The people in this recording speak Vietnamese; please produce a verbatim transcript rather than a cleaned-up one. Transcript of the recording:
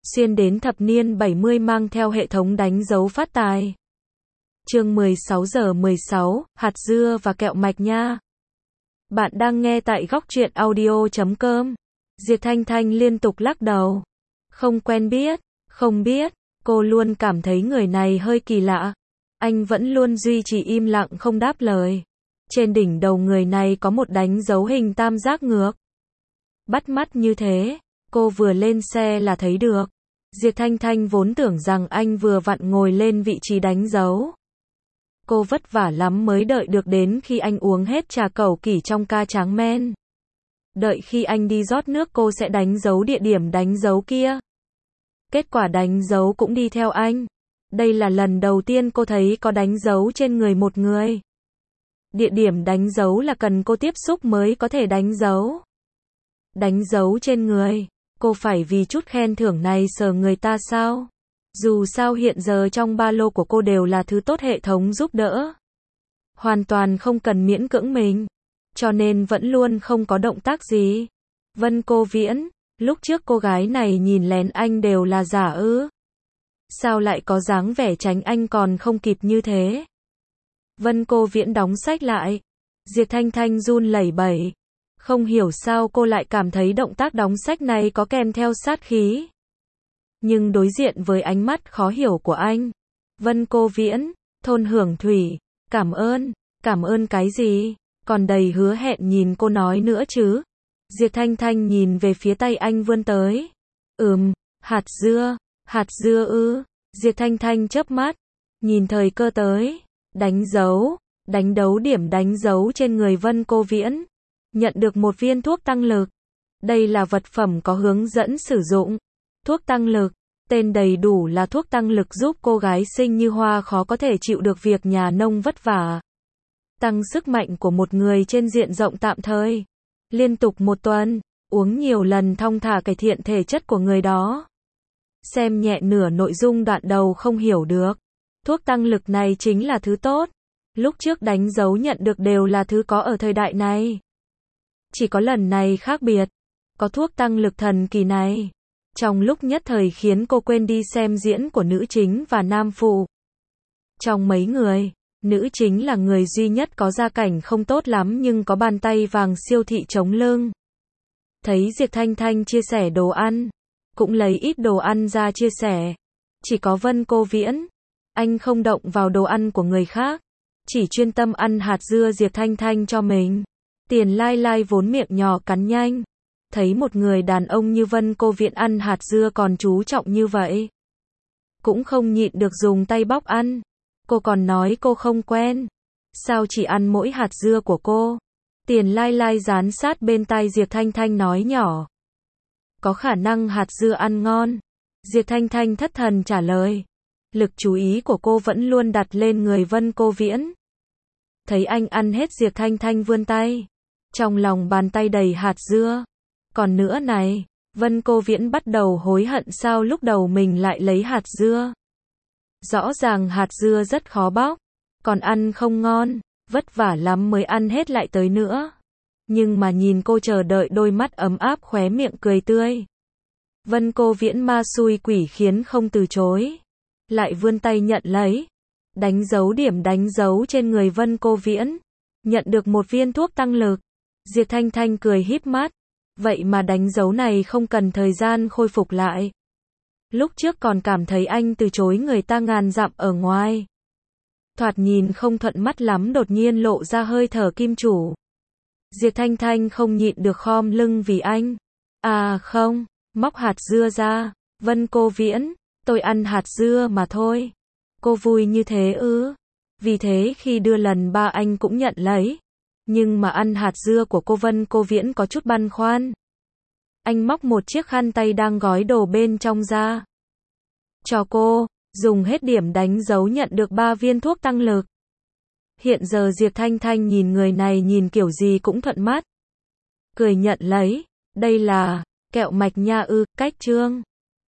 xuyên đến thập niên bảy mươi mang theo hệ thống đánh dấu phát tài. Chương mười sáu giờ mười sáu, hạt dưa và kẹo mạch nha. Bạn đang nghe tại góc truyện audio chấm com. Diệp Thanh Thanh liên tục lắc đầu. Không quen biết, không biết, cô luôn cảm thấy người này hơi kỳ lạ. Anh vẫn luôn duy trì im lặng không đáp lời. Trên đỉnh đầu người này có một đánh dấu hình tam giác ngược. Bắt mắt như thế, cô vừa lên xe là thấy được. Diệp Thanh Thanh vốn tưởng rằng anh vừa vặn ngồi lên vị trí đánh dấu. Cô vất vả lắm mới đợi được đến khi anh uống hết trà cẩu kỷ trong ca tráng men. Đợi khi anh đi rót nước cô sẽ đánh dấu địa điểm đánh dấu kia. Kết quả đánh dấu cũng đi theo anh. Đây là lần đầu tiên cô thấy có đánh dấu trên người một người. Địa điểm đánh dấu là cần cô tiếp xúc mới có thể đánh dấu. Đánh dấu trên người, cô phải vì chút khen thưởng này sờ người ta sao? Dù sao hiện giờ trong ba lô của cô đều là thứ tốt hệ thống giúp đỡ. Hoàn toàn không cần miễn cưỡng mình. Cho nên vẫn luôn không có động tác gì. Vân Cô Viễn, lúc trước cô gái này nhìn lén anh đều là giả ư? Sao lại có dáng vẻ tránh anh còn không kịp như thế? Vân Cô Viễn đóng sách lại. Diệp Thanh Thanh run lẩy bẩy. Không hiểu sao cô lại cảm thấy động tác đóng sách này có kèm theo sát khí. Nhưng đối diện với ánh mắt khó hiểu của anh. Vân Cô Viễn, thôn hưởng thủy, cảm ơn, cảm ơn cái gì? Còn đầy hứa hẹn nhìn cô nói nữa chứ. Diệp Thanh Thanh nhìn về phía tay anh vươn tới. Ừm, hạt dưa, hạt dưa ư. Diệp Thanh Thanh chớp mắt, nhìn thời cơ tới. Đánh dấu, đánh dấu điểm đánh dấu trên người Vân Cô Viễn. Nhận được một viên thuốc tăng lực. Đây là vật phẩm có hướng dẫn sử dụng. Thuốc tăng lực, tên đầy đủ là thuốc tăng lực giúp cô gái xinh như hoa khó có thể chịu được việc nhà nông vất vả. Tăng sức mạnh của một người trên diện rộng tạm thời. Liên tục một tuần, uống nhiều lần thong thả cải thiện thể chất của người đó. Xem nhẹ nửa nội dung đoạn đầu không hiểu được. Thuốc tăng lực này chính là thứ tốt. Lúc trước đánh dấu nhận được đều là thứ có ở thời đại này. Chỉ có lần này khác biệt. Có thuốc tăng lực thần kỳ này. Trong lúc nhất thời khiến cô quên đi xem diễn của nữ chính và nam phụ. Trong mấy người, nữ chính là người duy nhất có gia cảnh không tốt lắm nhưng có bàn tay vàng siêu thị chống lưng. Thấy Diệp Thanh Thanh chia sẻ đồ ăn, cũng lấy ít đồ ăn ra chia sẻ. Chỉ có Vân Cô Viễn, anh không động vào đồ ăn của người khác, chỉ chuyên tâm ăn hạt dưa Diệp Thanh Thanh cho mình. Tiền Lai Lai vốn miệng nhỏ cắn nhanh. Thấy một người đàn ông như Vân Cô Viễn ăn hạt dưa còn chú trọng như vậy. Cũng không nhịn được dùng tay bóc ăn. Cô còn nói cô không quen. Sao chỉ ăn mỗi hạt dưa của cô? Tiền Lai Lai dán sát bên tai Diệp Thanh Thanh nói nhỏ. Có khả năng hạt dưa ăn ngon. Diệp Thanh Thanh thất thần trả lời. Lực chú ý của cô vẫn luôn đặt lên người Vân Cô Viễn. Thấy anh ăn hết Diệp Thanh Thanh vươn tay. Trong lòng bàn tay đầy hạt dưa. Còn nữa này, Vân Cô Viễn bắt đầu hối hận sao lúc đầu mình lại lấy hạt dưa. Rõ ràng hạt dưa rất khó bóc, còn ăn không ngon, vất vả lắm mới ăn hết lại tới nữa. Nhưng mà nhìn cô chờ đợi đôi mắt ấm áp khóe miệng cười tươi. Vân Cô Viễn ma xui quỷ khiến không từ chối. Lại vươn tay nhận lấy. Đánh dấu điểm đánh dấu trên người Vân Cô Viễn. Nhận được một viên thuốc tăng lực. Diệp Thanh Thanh cười híp mắt. Vậy mà đánh dấu này không cần thời gian khôi phục lại. Lúc trước còn cảm thấy anh từ chối người ta ngàn dặm ở ngoài. Thoạt nhìn không thuận mắt lắm đột nhiên lộ ra hơi thở kim chủ. Diệp Thanh Thanh không nhịn được khom lưng vì anh. À không, móc hạt dưa ra. Vân Cô Viễn, tôi ăn hạt dưa mà thôi. Cô vui như thế ư? Vì thế khi đưa lần ba anh cũng nhận lấy. Nhưng mà ăn hạt dưa của cô Vân Cô Viễn có chút băn khoăn. Anh móc một chiếc khăn tay đang gói đồ bên trong ra. Cho cô, dùng hết điểm đánh dấu nhận được ba viên thuốc tăng lực. Hiện giờ Diệp Thanh Thanh nhìn người này nhìn kiểu gì cũng thuận mắt. Cười nhận lấy, đây là kẹo mạch nha ư, cách trương.